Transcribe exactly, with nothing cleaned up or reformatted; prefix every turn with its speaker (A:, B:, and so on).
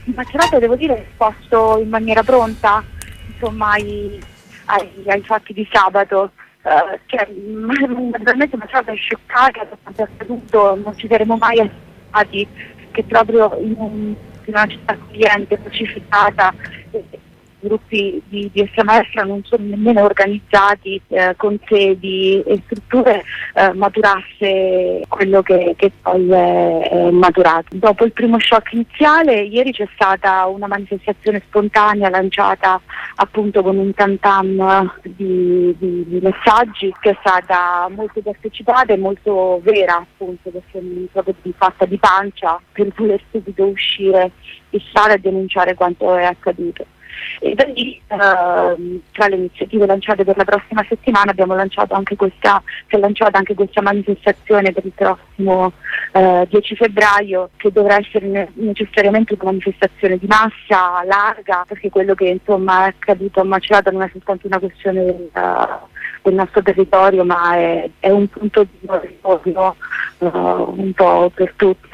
A: Macerata, devo dire, ha risposto in maniera pronta, insomma, ai, ai, ai fatti di sabato. Uh, cioè, naturalmente Macerata è scioccata da quanto è accaduto, non ci saremo mai aspettati che proprio in, un, in una città accogliente, pacificata, gruppi di, di estrema destra non sono nemmeno organizzati eh, con sedi e strutture, eh, maturasse quello che, che poi è, è maturato. Dopo il primo shock iniziale, ieri c'è stata una manifestazione spontanea lanciata appunto con un tam-tam di, di, di messaggi, che è stata molto partecipata e molto vera, appunto, perché è proprio fatta di pancia per voler subito uscire in sala e denunciare quanto è accaduto. E da lì, uh, tra le iniziative lanciate per la prossima settimana, abbiamo lanciato anche questa, si è lanciata anche questa manifestazione per il prossimo uh, dieci febbraio, che dovrà essere ne- necessariamente una manifestazione di massa, larga, perché quello che insomma è accaduto a Macerata non è soltanto una questione del, uh, del nostro territorio, ma è, è un punto di ritorno uh, un po' per tutti.